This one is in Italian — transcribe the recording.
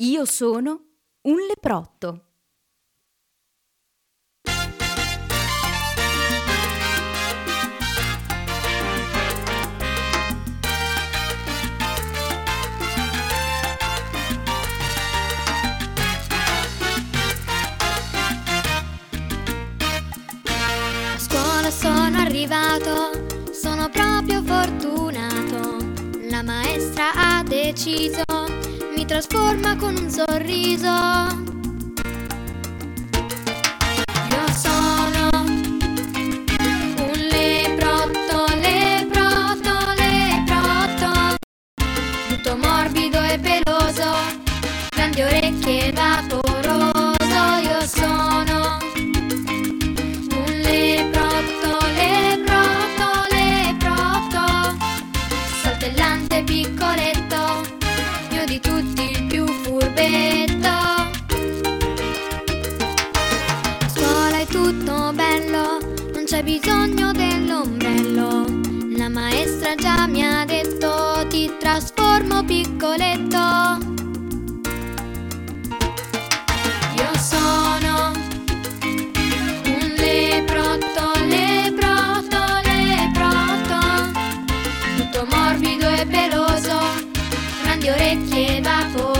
Io sono un leprotto. A scuola sono arrivato, sono proprio fortunato. La maestra ha deciso, mi trasforma con un sorriso. Io sono un leprotto, leprotto, leprotto, tutto morbido e peloso, grandi orecchie e vaporoso. Io sono un leprotto, leprotto, leprotto, saltellante piccoletto, io di tutti il più furbetto. A scuola è tutto bello, non c'è bisogno dell'ombrello. La maestra già mi ha detto, ti trasformo piccoletto. Io sono un leprotto, leprotto, leprotto, tutto morbido e peloso, grandi orecchie e vapore.